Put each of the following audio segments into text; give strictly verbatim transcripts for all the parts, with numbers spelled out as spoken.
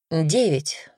Девять.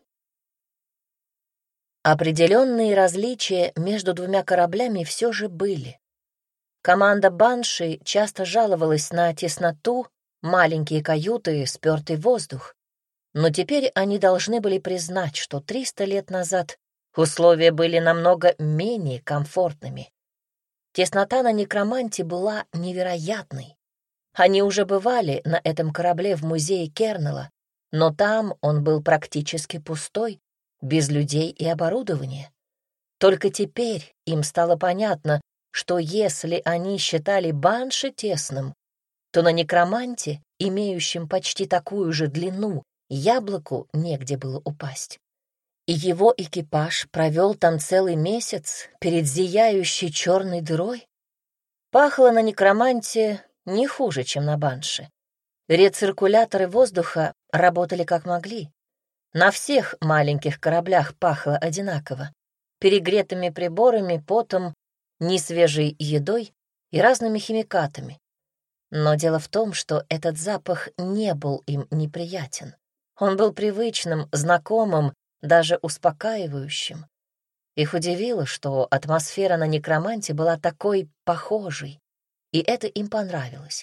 Определенные различия между двумя кораблями все же были. Команда «Банши» часто жаловалась на тесноту, маленькие каюты, спёртый воздух. Но теперь они должны были признать, что триста лет назад условия были намного менее комфортными. Теснота на Некроманте была невероятной. Они уже бывали на этом корабле в музее Кернела, но там он был практически пустой, без людей и оборудования. Только теперь им стало понятно, что если они считали Банши тесным, то на Некроманте, имеющем почти такую же длину, яблоку негде было упасть. И его экипаж провел там целый месяц перед зияющей черной дырой. Пахло на Некроманте не хуже, чем на Банши. Рециркуляторы воздуха работали как могли. На всех маленьких кораблях пахло одинаково: перегретыми приборами, потом, несвежей едой и разными химикатами. Но дело в том, что этот запах не был им неприятен. Он был привычным, знакомым, даже успокаивающим. Их удивило, что атмосфера на Некроманте была такой похожей, и это им понравилось.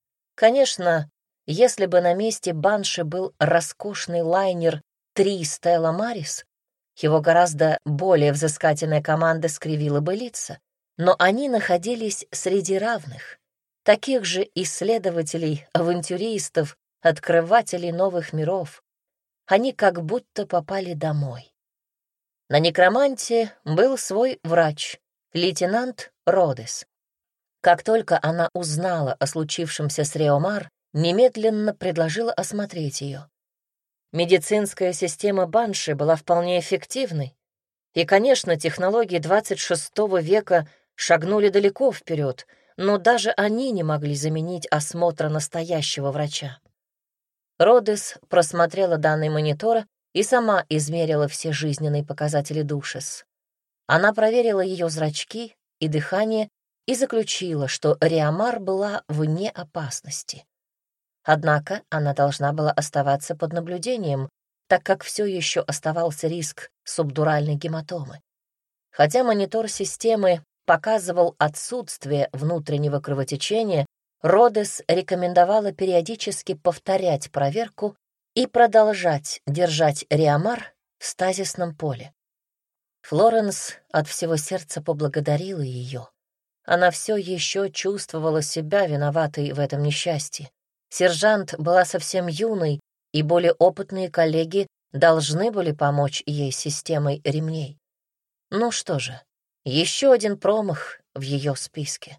Конечно, если бы на месте Банши был роскошный лайнер три Стелла Марис, его гораздо более взыскательная команда скривила бы лица, но они находились среди равных, таких же исследователей, авантюристов, открывателей новых миров. Они как будто попали домой. На Некроманте был свой врач, лейтенант Родес. Как только она узнала о случившемся с Реомар, немедленно предложила осмотреть ее. Медицинская система Банши была вполне эффективной, и, конечно, технологии двадцать шестого века шагнули далеко вперед, но даже они не могли заменить осмотра настоящего врача. Родес просмотрела данные монитора и сама измерила все жизненные показатели Душес. Она проверила ее зрачки и дыхание и заключила, что Реомар была вне опасности. Однако она должна была оставаться под наблюдением, так как все еще оставался риск субдуральной гематомы. Хотя монитор системы показывал отсутствие внутреннего кровотечения, Родес рекомендовала периодически повторять проверку и продолжать держать Реомар в стазисном поле. Флоренс от всего сердца поблагодарила ее. Она все еще чувствовала себя виноватой в этом несчастье. Сержант была совсем юной, и более опытные коллеги должны были помочь ей с системой ремней. Ну что же, еще один промах в ее списке.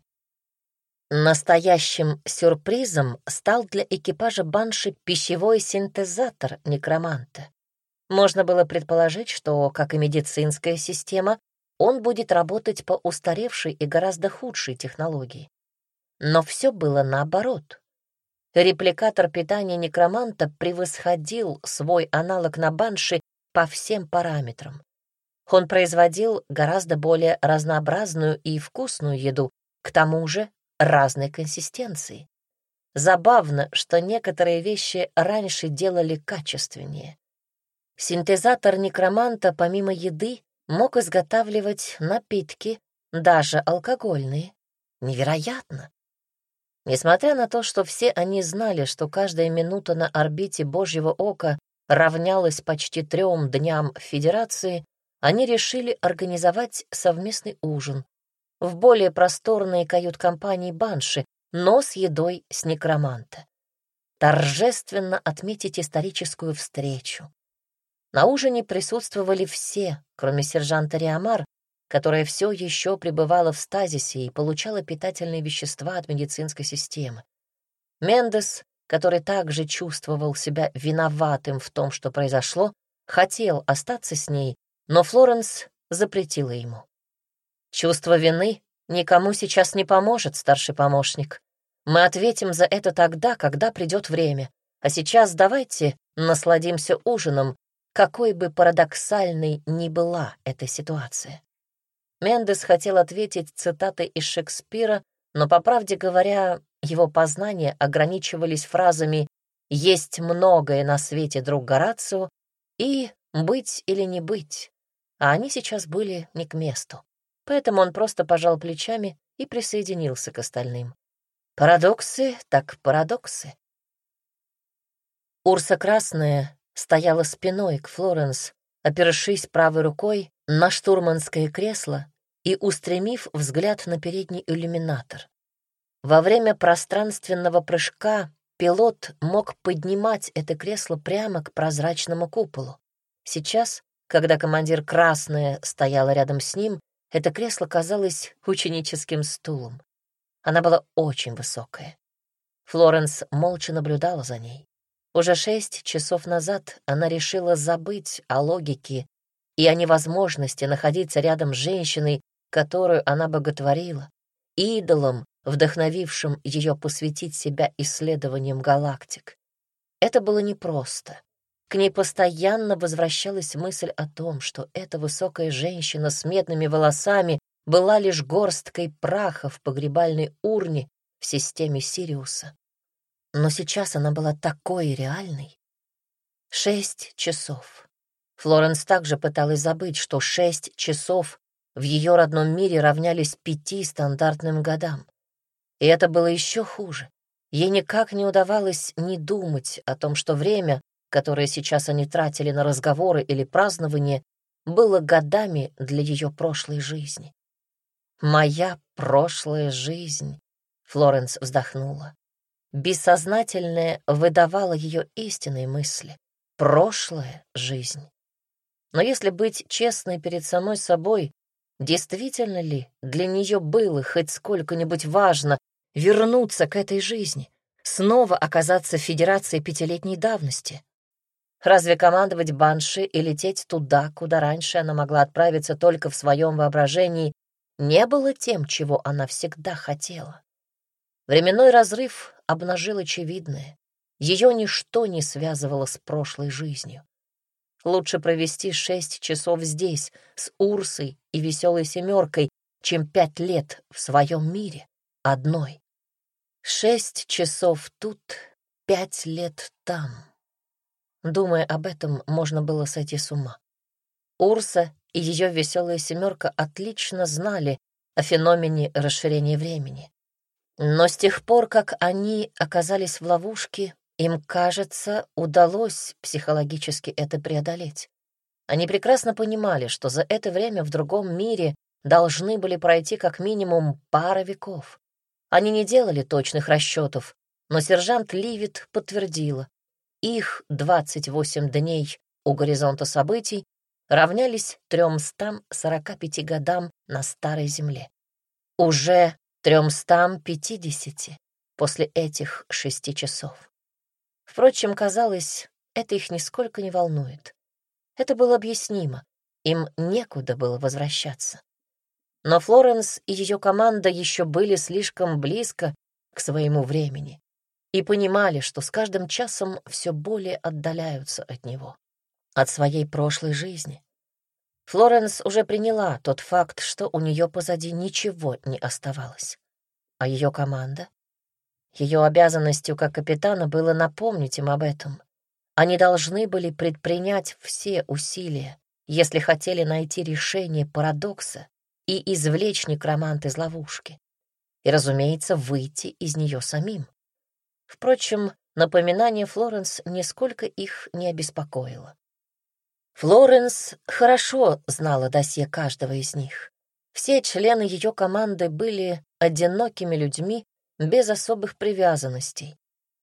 Настоящим сюрпризом стал для экипажа Банши пищевой синтезатор Некроманта. Можно было предположить, что, как и медицинская система, он будет работать по устаревшей и гораздо худшей технологии. Но все было наоборот. Репликатор питания Некроманта превосходил свой аналог на Банши по всем параметрам. Он производил гораздо более разнообразную и вкусную еду, к тому же разной консистенции. Забавно, что некоторые вещи раньше делали качественнее. Синтезатор Некроманта помимо еды мог изготавливать напитки, даже алкогольные. Невероятно! Несмотря на то, что все они знали, что каждая минута на орбите Божьего Ока равнялась почти трем дням Федерации, они решили организовать совместный ужин в более просторной кают-компании Банши, но с едой с Некроманта. Торжественно отметить историческую встречу. На ужине присутствовали все, кроме сержанта Реомар, которая все еще пребывала в стазисе и получала питательные вещества от медицинской системы. Мендес, который также чувствовал себя виноватым в том, что произошло, хотел остаться с ней, но Флоренс запретила ему. «Чувство вины никому сейчас не поможет, старший помощник. Мы ответим за это тогда, когда придет время. А сейчас давайте насладимся ужином, какой бы парадоксальной ни была эта ситуация». Мендес хотел ответить цитатой из Шекспира, но, по правде говоря, его познания ограничивались фразами «Есть многое на свете, друг Горацио» и быть или не быть, а они сейчас были не к месту. Поэтому он просто пожал плечами и присоединился к остальным. Парадоксы так парадоксы. Урса Красная стояла спиной к Флоренс, опершись правой рукой на штурманское кресло и устремив взгляд на передний иллюминатор. Во время пространственного прыжка пилот мог поднимать это кресло прямо к прозрачному куполу. Сейчас, когда командир Красная стояла рядом с ним, это кресло казалось ученическим стулом. Она была очень высокая. Флоренс молча наблюдала за ней. Уже шесть часов назад она решила забыть о логике и о невозможности находиться рядом с женщиной, которую она боготворила, идолом, вдохновившим ее посвятить себя исследованиям галактик. Это было непросто. К ней постоянно возвращалась мысль о том, что эта высокая женщина с медными волосами была лишь горсткой праха в погребальной урне в системе Сириуса. Но сейчас она была такой реальной. Шесть часов. Флоренс также пыталась забыть, что шесть часов в ее родном мире равнялись пяти стандартным годам. И это было еще хуже. Ей никак не удавалось не думать о том, что время, которое сейчас они тратили на разговоры или празднование, было годами для ее прошлой жизни. «Моя прошлая жизнь», — Флоренс вздохнула. Бессознательное выдавало ее истинные мысли. Прошлая жизнь. Но если быть честной перед самой собой, действительно ли для нее было хоть сколько-нибудь важно вернуться к этой жизни, снова оказаться в Федерации пятилетней давности? Разве командовать Банши и лететь туда, куда раньше она могла отправиться только в своем воображении, не было тем, чего она всегда хотела? Временной разрыв обнажил очевидное. Ее ничто не связывало с прошлой жизнью. Лучше провести шесть часов здесь, с Урсой и веселой семеркой, чем пять лет в своем мире, одной. Шесть часов тут, пять лет там. Думая об этом, можно было сойти с ума. Урса и ее веселая семерка отлично знали о феномене расширения времени. Но с тех пор, как они оказались в ловушке, им, кажется, удалось психологически это преодолеть. Они прекрасно понимали, что за это время в другом мире должны были пройти как минимум пара веков. Они не делали точных расчетов, но сержант Ливит подтвердила, их двадцать восемь дней у горизонта событий равнялись тремстам сорока пяти годам на Старой Земле. Уже тремстам пятидесяти после этих шести часов. Впрочем, казалось, это их нисколько не волнует. Это было объяснимо, им некуда было возвращаться. Но Флоренс и ее команда еще были слишком близко к своему времени и понимали, что с каждым часом все более отдаляются от него, от своей прошлой жизни. Флоренс уже приняла тот факт, что у нее позади ничего не оставалось. А ее команда? Ее обязанностью как капитана было напомнить им об этом. Они должны были предпринять все усилия, если хотели найти решение парадокса и извлечь некромант из ловушки. И, разумеется, выйти из нее самим. Впрочем, напоминание Флоренс нисколько их не обеспокоило. Флоренс хорошо знала досье каждого из них. Все члены ее команды были одинокими людьми без особых привязанностей.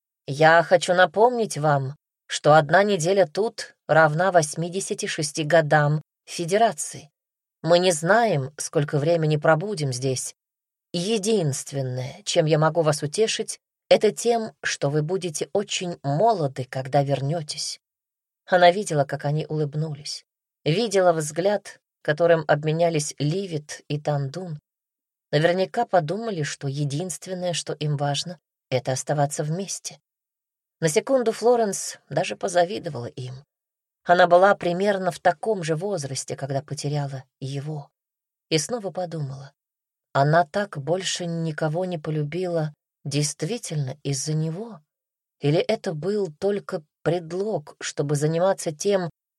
Я хочу напомнить вам, что одна неделя тут равна восьмидесяти шести годам Федерации. Мы не знаем, сколько времени пробудем здесь. Единственное, чем я могу вас утешить, это тем, что вы будете очень молоды, когда вернетесь. Она видела, как они улыбнулись. Видела взгляд, которым обменялись Ливит и Тандун. Наверняка подумали, что единственное, что им важно, — это оставаться вместе. На секунду Флоренс даже позавидовала им. Она была примерно в таком же возрасте, когда потеряла его. И снова подумала, она так больше никого не полюбила действительно из-за него? Или это был только предлог, чтобы заниматься тем,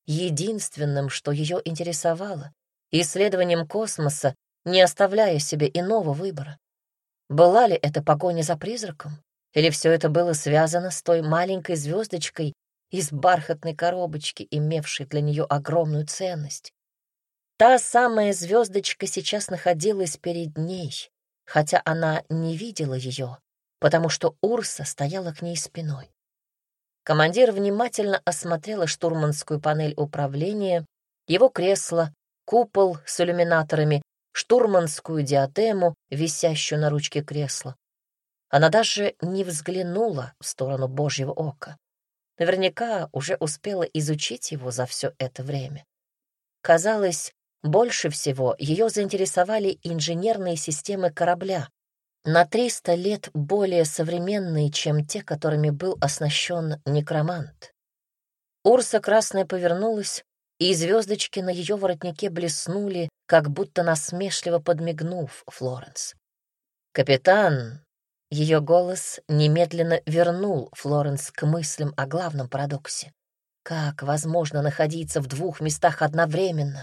единственным, что ее интересовало, исследованием космоса, не оставляя себе иного выбора. Была ли это погоня за призраком? Или все это было связано с той маленькой звездочкой из бархатной коробочки, имевшей для нее огромную ценность? Та самая звездочка сейчас находилась перед ней, хотя она не видела ее, потому что Урса стояла к ней спиной. Командир внимательно осмотрела штурманскую панель управления, его кресло, купол с иллюминаторами, штурманскую диадему, висящую на ручке кресла. Она даже не взглянула в сторону Божьего ока. Наверняка уже успела изучить его за все это время. Казалось, больше всего ее заинтересовали инженерные системы корабля, на триста лет более современные, чем те, которыми был оснащен некромант. Урса Красная повернулась, и звездочки на ее воротнике блеснули, как будто насмешливо подмигнув Флоренс. «Капитан!» Ее голос немедленно вернул Флоренс к мыслям о главном парадоксе. Как возможно находиться в двух местах одновременно?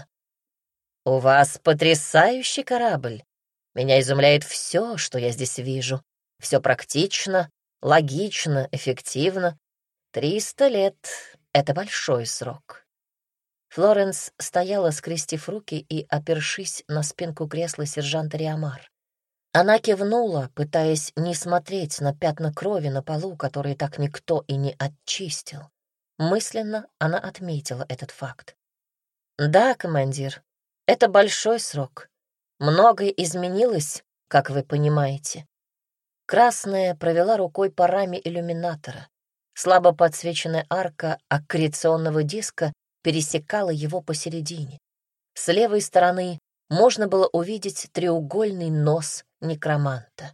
«У вас потрясающий корабль. Меня изумляет все, что я здесь вижу. Все практично, логично, эффективно. Триста лет — это большой срок». Флоренс стояла, скрестив руки и опершись на спинку кресла сержанта Риамар. Она кивнула, пытаясь не смотреть на пятна крови на полу, которые так никто и не очистил. Мысленно она отметила этот факт. «Да, командир, это большой срок. Многое изменилось, как вы понимаете». Красная провела рукой по раме иллюминатора. Слабо подсвеченная арка аккреционного диска пересекала его посередине. С левой стороны можно было увидеть треугольный нос некроманта.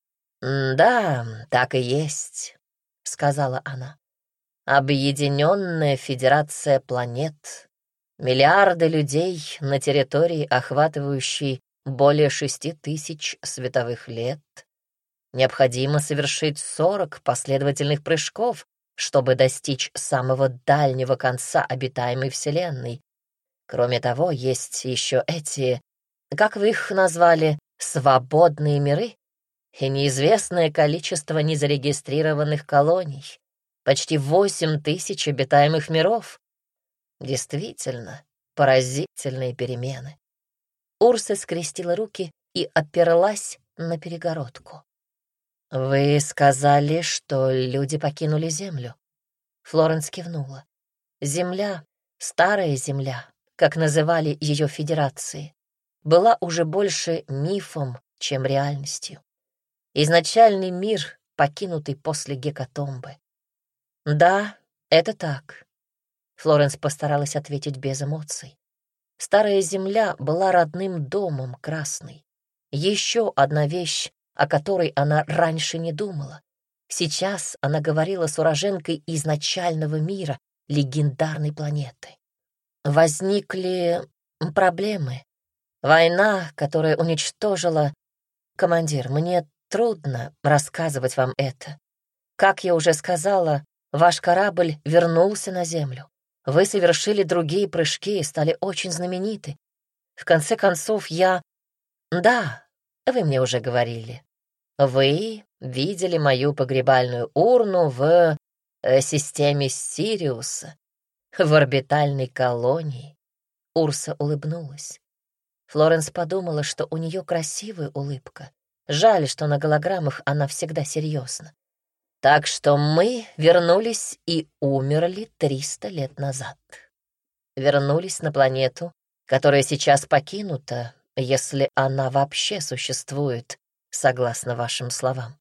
«Да, так и есть», — сказала она. «Объединенная Федерация планет, миллиарды людей на территории, охватывающей более шести тысяч световых лет. Необходимо совершить сорок последовательных прыжков, чтобы достичь самого дальнего конца обитаемой Вселенной. Кроме того, есть еще эти, как вы их назвали, свободные миры и неизвестное количество незарегистрированных колоний. Почти восемь тысяч обитаемых миров. Действительно, поразительные перемены». Урса скрестила руки и оперлась на перегородку. «Вы сказали, что люди покинули Землю?» Флоренс кивнула. Земля, старая Земля, как называли ее Федерации, была уже больше мифом, чем реальностью. Изначальный мир, покинутый после гекатомбы. «Да, это так», — Флоренс постаралась ответить без эмоций. Старая Земля была родным домом Красной. Еще одна вещь, о которой она раньше не думала. Сейчас она говорила с уроженкой изначального мира, легендарной планеты. Возникли проблемы. Война, которая уничтожила... Командир, мне трудно рассказывать вам это. Как я уже сказала, ваш корабль вернулся на Землю. Вы совершили другие прыжки и стали очень знамениты. В конце концов, я... Да, вы мне уже говорили. Вы видели мою погребальную урну в э, системе Сириуса, в орбитальной колонии. Урса улыбнулась. Флоренс подумала, что у нее красивая улыбка. Жаль, что на голограммах она всегда серьезна. Так что мы вернулись и умерли триста лет назад. Вернулись на планету, которая сейчас покинута, если она вообще существует, согласно вашим словам.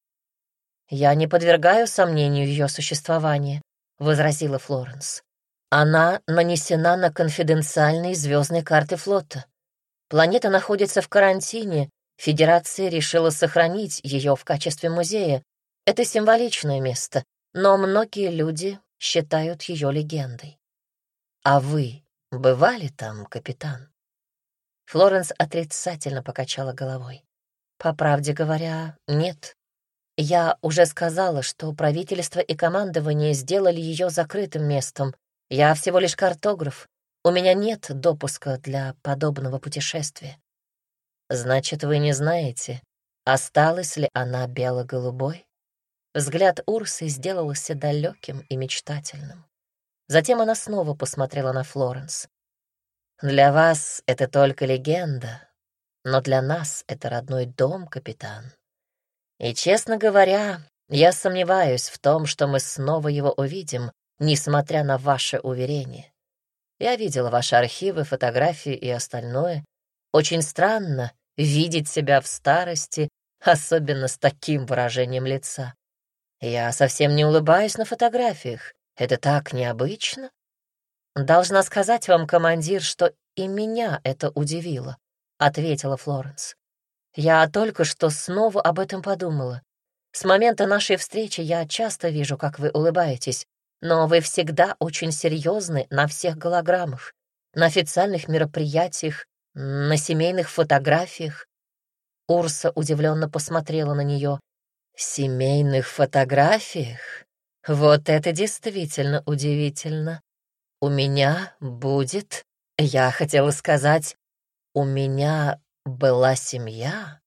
«Я не подвергаю сомнению ее существование», — возразила Флоренс. «Она нанесена на конфиденциальные звездные карты флота. Планета находится в карантине, Федерация решила сохранить ее в качестве музея. Это символичное место, но многие люди считают ее легендой. А вы бывали там, капитан?» Флоренс отрицательно покачала головой. «По правде говоря, нет. Я уже сказала, что правительство и командование сделали ее закрытым местом. Я всего лишь картограф, У меня нет допуска для подобного путешествия. Значит, вы не знаете, осталась ли она бело-голубой? Взгляд Урсы сделался далеким и мечтательным. Затем она снова посмотрела на Флоренс. «Для вас это только легенда, но для нас это родной дом, капитан. И, честно говоря, я сомневаюсь в том, что мы снова его увидим, несмотря на ваше уверение. Я видела ваши архивы, фотографии и остальное. Очень странно видеть себя в старости, особенно с таким выражением лица. Я совсем не улыбаюсь на фотографиях. Это так необычно. Должна сказать вам, командир, что и меня это удивило», — ответила Флоренс. «Я только что снова об этом подумала. С момента нашей встречи я часто вижу, как вы улыбаетесь, но вы всегда очень серьезны на всех голограммах, на официальных мероприятиях, на семейных фотографиях». Урса удивленно посмотрела на нее. «Семейных фотографиях? Вот это действительно удивительно. У меня будет, я хотела сказать, у меня была семья».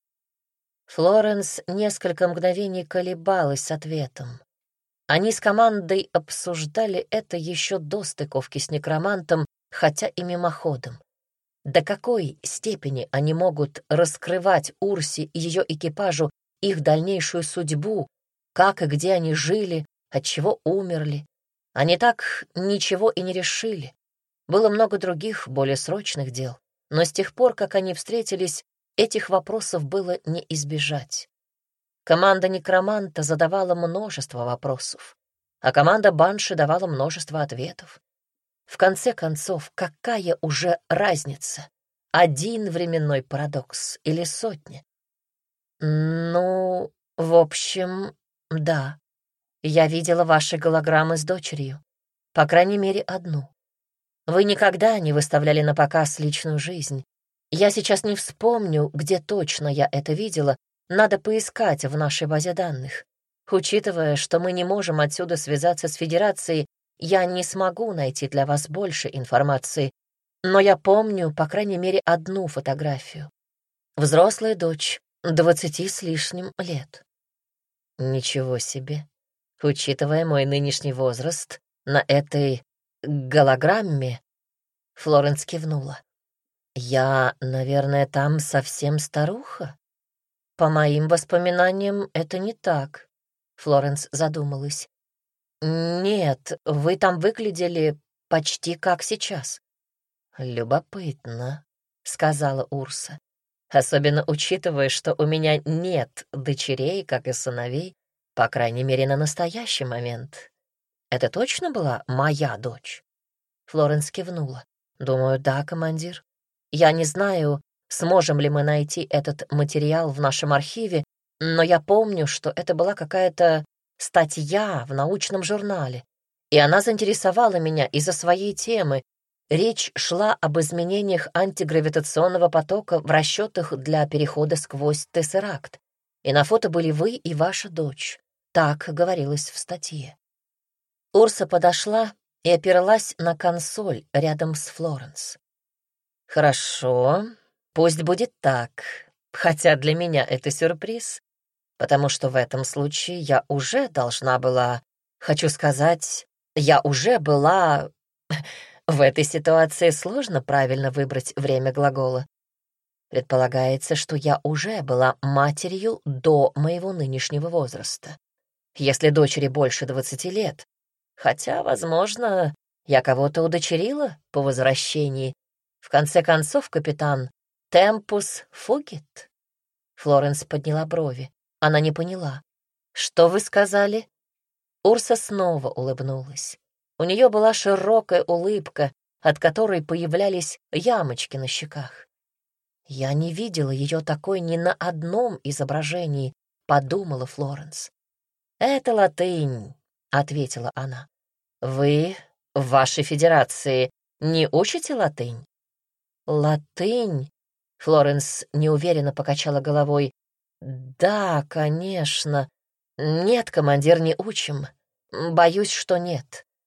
Флоренс несколько мгновений колебалась с ответом. Они с командой обсуждали это еще до стыковки с некромантом, хотя и мимоходом. До какой степени они могут раскрывать Урсе и ее экипажу их дальнейшую судьбу, как и где они жили, от чего умерли. Они так ничего и не решили. Было много других, более срочных дел, но с тех пор, как они встретились, этих вопросов было не избежать. Команда некроманта задавала множество вопросов, а команда банши давала множество ответов. В конце концов, какая уже разница? Один временной парадокс или сотни? Ну, в общем, да. Я видела ваши голограммы с дочерью. По крайней мере, одну. Вы никогда не выставляли на показ личную жизнь. Я сейчас не вспомню, где точно я это видела. Надо поискать в нашей базе данных. Учитывая, что мы не можем отсюда связаться с Федерацией, я не смогу найти для вас больше информации. Но я помню, по крайней мере, одну фотографию. Взрослая дочь, двадцати с лишним лет. Ничего себе. Учитывая мой нынешний возраст, на этой голограмме Флоренс кивнула. Я, наверное, там совсем старуха? По моим воспоминаниям, это не так. Флоренс задумалась. Нет, вы там выглядели почти как сейчас. Любопытно, сказала Урса. Особенно учитывая, что у меня нет дочерей, как и сыновей, по крайней мере, на настоящий момент. Это точно была моя дочь? Флоренс кивнула. Думаю, да, командир. Я не знаю, сможем ли мы найти этот материал в нашем архиве, но я помню, что это была какая-то статья в научном журнале, и она заинтересовала меня из-за своей темы. Речь шла об изменениях антигравитационного потока в расчетах для перехода сквозь тессеракт, и на фото были вы и ваша дочь. Так говорилось в статье. Урса подошла и оперлась на консоль рядом с Флоренс. «Хорошо, пусть будет так, хотя для меня это сюрприз, потому что в этом случае я уже должна была, хочу сказать, я уже была... В этой ситуации сложно правильно выбрать время глагола. Предполагается, что я уже была матерью до моего нынешнего возраста. Если дочери больше двадцати лет, хотя, возможно, я кого-то удочерила по возвращении. В конце концов, капитан, темпус фугит. Флоренс подняла брови. Она не поняла. Что вы сказали? Урса снова улыбнулась. У нее была широкая улыбка, от которой появлялись ямочки на щеках. «Я не видела ее такой ни на одном изображении», — подумала Флоренс. «Это латынь», — ответила она. «Вы в вашей федерации не учите латынь?» «Латынь?» — Флоренс неуверенно покачала головой. «Да, конечно. Нет, командир, не учим. Боюсь, что нет.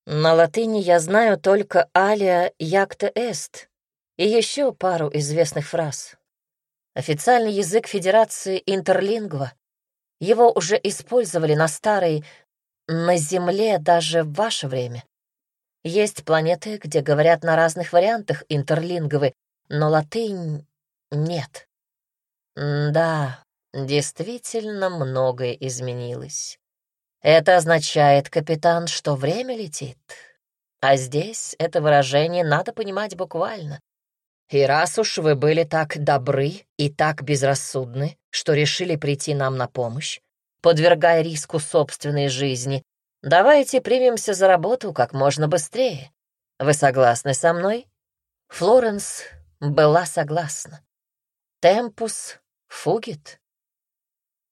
На латыни я знаю только «alia jacta est» и еще пару известных фраз. Официальный язык Федерации интерлингва. Его уже использовали на старой, на Земле даже в ваше время. Есть планеты, где говорят на разных вариантах интерлинговы, но латынь нет. Да, действительно многое изменилось. Это означает, капитан, что время летит. А здесь это выражение надо понимать буквально. И раз уж вы были так добры и так безрассудны, что решили прийти нам на помощь, подвергая риску собственной жизни, давайте примемся за работу как можно быстрее. Вы согласны со мной? Флоренс была согласна. Темпус фугит.